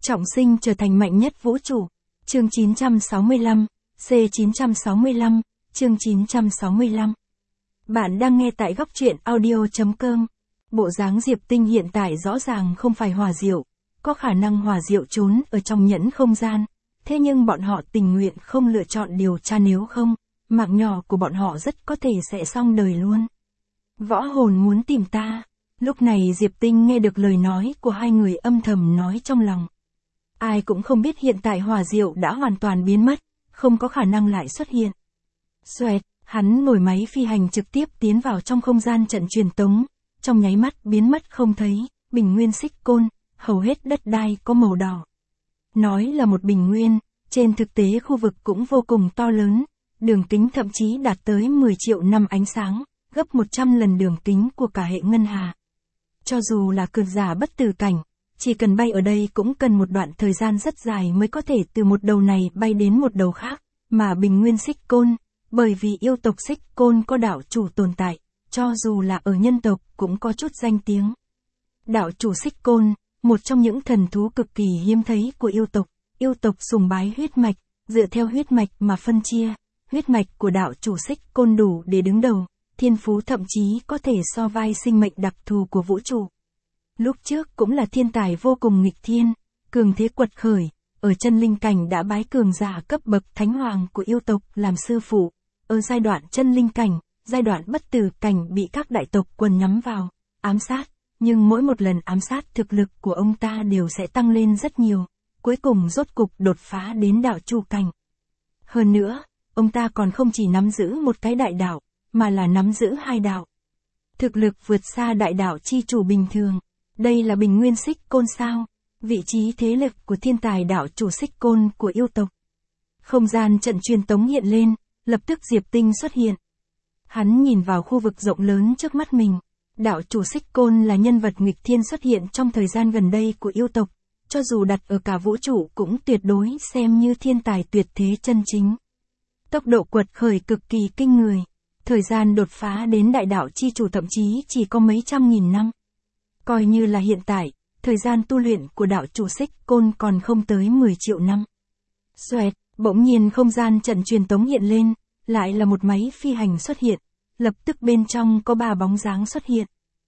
Trọng sinh trở thành mạnh nhất vũ trụ. Chương 965, C965, chương 965. Bạn đang nghe tại góc truyện audio.com. Bộ dáng Diệp Tinh hiện tại rõ ràng không phải hỏa diệu, có khả năng hỏa diệu trốn ở trong nhẫn không gian. Thế nhưng bọn họ tình nguyện không lựa chọn điều tra, nếu không, mạng nhỏ của bọn họ rất có thể sẽ xong đời luôn. Võ hồn muốn tìm ta. Lúc này Diệp Tinh nghe được lời nói của hai người, âm thầm nói trong lòng. Ai cũng không biết hiện tại hỏa diệu đã hoàn toàn biến mất, không có khả năng lại xuất hiện. Xoẹt, hắn ngồi máy phi hành trực tiếp tiến vào trong không gian trận truyền tống, trong nháy mắt biến mất không thấy. Bình nguyên xích côn, hầu hết đất đai có màu đỏ. Nói là một bình nguyên, trên thực tế khu vực cũng vô cùng to lớn, đường kính thậm chí đạt tới 10 triệu năm ánh sáng, gấp 100 lần đường kính của cả hệ ngân hà. Cho dù là cường giả bất tử cảnh, chỉ cần bay ở đây cũng cần một đoạn thời gian rất dài mới có thể từ một đầu này bay đến một đầu khác, mà bình nguyên xích côn, bởi vì yêu tộc xích côn có đạo chủ tồn tại, cho dù là ở nhân tộc cũng có chút danh tiếng. Đạo chủ xích côn, một trong những thần thú cực kỳ hiếm thấy của yêu tộc sùng bái huyết mạch, dựa theo huyết mạch mà phân chia, huyết mạch của đạo chủ xích côn đủ để đứng đầu, thiên phú thậm chí có thể so vai sinh mệnh đặc thù của vũ trụ. Lúc trước cũng là thiên tài vô cùng nghịch thiên, cường thế quật khởi, ở chân linh cảnh đã bái cường giả cấp bậc thánh hoàng của yêu tộc làm sư phụ, ở giai đoạn chân linh cảnh, giai đoạn bất tử cảnh bị các đại tộc quần nhắm vào, ám sát, nhưng mỗi một lần ám sát thực lực của ông ta đều sẽ tăng lên rất nhiều, cuối cùng rốt cục đột phá đến đạo chủ cảnh. Hơn nữa, ông ta còn không chỉ nắm giữ một cái đại đạo, mà là nắm giữ hai đạo. Thực lực vượt xa đại đạo chi chủ bình thường. Đây là bình nguyên xích côn sao? Vị trí thế lực của thiên tài đạo chủ xích côn của yêu tộc. Không gian trận truyền tống hiện lên, lập tức Diệp Tinh xuất hiện. Hắn nhìn vào khu vực rộng lớn trước mắt mình. Đạo chủ xích côn là nhân vật nghịch thiên xuất hiện trong thời gian gần đây của yêu tộc, cho dù đặt ở cả vũ trụ cũng tuyệt đối xem như thiên tài tuyệt thế chân chính. Tốc độ quật khởi cực kỳ kinh người. Thời gian đột phá đến đại đạo chi chủ thậm chí chỉ có mấy trăm nghìn năm. Coi như là hiện tại, thời gian tu luyện của đạo chủ xích côn còn không tới 10 triệu năm. Xoẹt, bỗng nhiên không gian trận truyền tống hiện lên, lại là một máy phi hành xuất hiện, lập tức bên trong có 3 bóng dáng xuất hiện.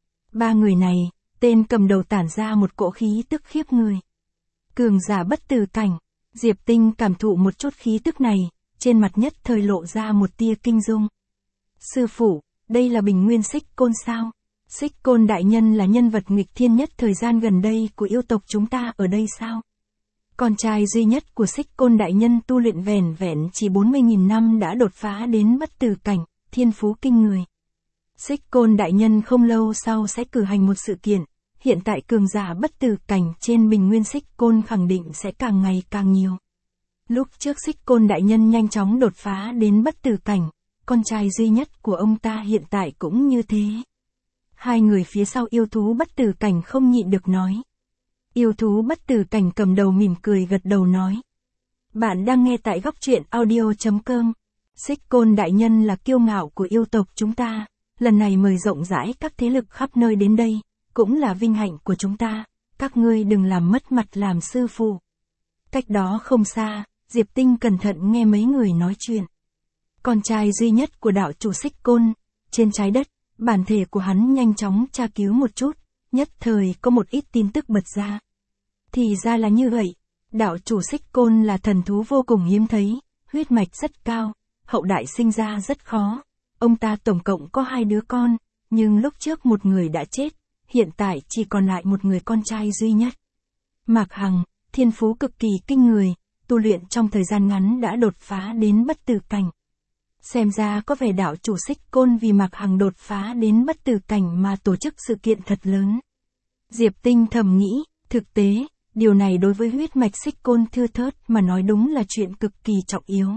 3 người này, tên cầm đầu tản ra một cỗ khí tức khiếp người. Cường giả bất tử cảnh, Diệp Tinh cảm thụ một chút khí tức này, trên mặt nhất thời lộ ra một tia kinh dung. Sư phụ, đây là bình nguyên xích côn sao? Xích côn đại nhân là nhân vật nghịch thiên nhất thời gian gần đây của yêu tộc chúng ta ở đây sao? Con trai duy nhất của xích côn đại nhân tu luyện vẻn vẹn chỉ 40.000 năm đã đột phá đến bất tử cảnh, thiên phú kinh người. Xích côn đại nhân không lâu sau sẽ cử hành một sự kiện, hiện tại cường giả bất tử cảnh trên bình nguyên xích côn khẳng định sẽ càng ngày càng nhiều. Lúc trước xích côn đại nhân nhanh chóng đột phá đến bất tử cảnh, con trai duy nhất của ông ta hiện tại cũng như thế. Hai người phía sau yêu thú bất tử cảnh không nhịn được nói. Yêu thú bất tử cảnh cầm đầu mỉm cười gật đầu nói. Bạn đang nghe tại góc truyện audio.com. Xích côn đại nhân là kiêu ngạo của yêu tộc chúng ta, lần này mời rộng rãi các thế lực khắp nơi đến đây, cũng là vinh hạnh của chúng ta, các ngươi đừng làm mất mặt làm sư phụ. Cách đó không xa, Diệp Tinh cẩn thận nghe mấy người nói chuyện. Con trai duy nhất của đạo chủ xích côn, trên trái đất, bản thể của hắn nhanh chóng tra cứu một chút, nhất thời có một ít tin tức bật ra. Thì ra là như vậy, đạo chủ xích côn là thần thú vô cùng hiếm thấy, huyết mạch rất cao, hậu đại sinh ra rất khó. Ông ta tổng cộng có 2 đứa con, nhưng lúc trước một người đã chết, hiện tại chỉ còn lại một người con trai duy nhất. Mạc Hằng, thiên phú cực kỳ kinh người, tu luyện trong thời gian ngắn đã đột phá đến bất tử cảnh. Xem ra có vẻ đạo chủ xích côn vì Mạc Hằng đột phá đến bất tử cảnh mà tổ chức sự kiện thật lớn. Diệp Tinh thầm nghĩ, thực tế, điều này đối với huyết mạch xích côn thưa thớt mà nói đúng là chuyện cực kỳ trọng yếu.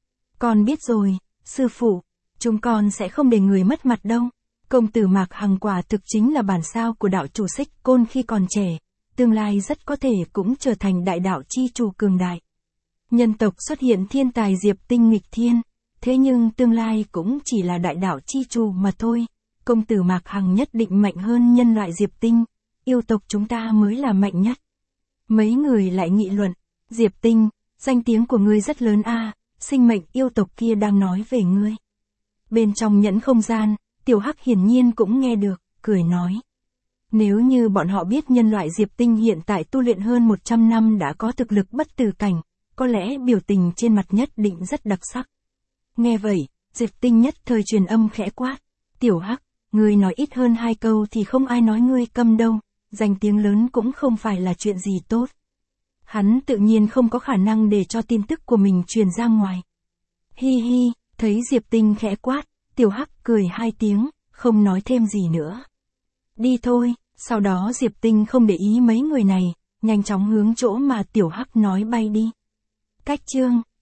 Con biết rồi, sư phụ, chúng con sẽ không để người mất mặt đâu. Công tử Mạc Hằng quả thực chính là bản sao của đạo chủ xích côn khi còn trẻ, tương lai rất có thể cũng trở thành đại đạo chi chủ cường đại. Nhân tộc xuất hiện thiên tài Diệp Tinh nghịch thiên. Thế nhưng tương lai cũng chỉ là đại đạo chi chủ mà thôi. Công tử Mạc Hằng nhất định mạnh hơn nhân loại Diệp Tinh. Yêu tộc chúng ta mới là mạnh nhất. Mấy người lại nghị luận, Diệp Tinh, danh tiếng của ngươi rất lớn a, sinh mệnh yêu tộc kia đang nói về ngươi. Bên trong nhẫn không gian, Tiểu Hắc hiển nhiên cũng nghe được, cười nói. Nếu như bọn họ biết nhân loại Diệp Tinh hiện tại tu luyện hơn 100 năm đã có thực lực bất tử cảnh, có lẽ biểu tình trên mặt nhất định rất đặc sắc. Nghe vậy, Diệp Tinh nhất thời truyền âm khẽ quát. Tiểu Hắc, ngươi nói ít hơn 2 câu thì không ai nói ngươi câm đâu, danh tiếng lớn cũng không phải là chuyện gì tốt. Hắn tự nhiên không có khả năng để cho tin tức của mình truyền ra ngoài. Hi hi, thấy Diệp Tinh khẽ quát, Tiểu Hắc cười 2 tiếng, không nói thêm gì nữa. Đi thôi, sau đó Diệp Tinh không để ý mấy người này, nhanh chóng hướng chỗ mà Tiểu Hắc nói bay đi. Cách chương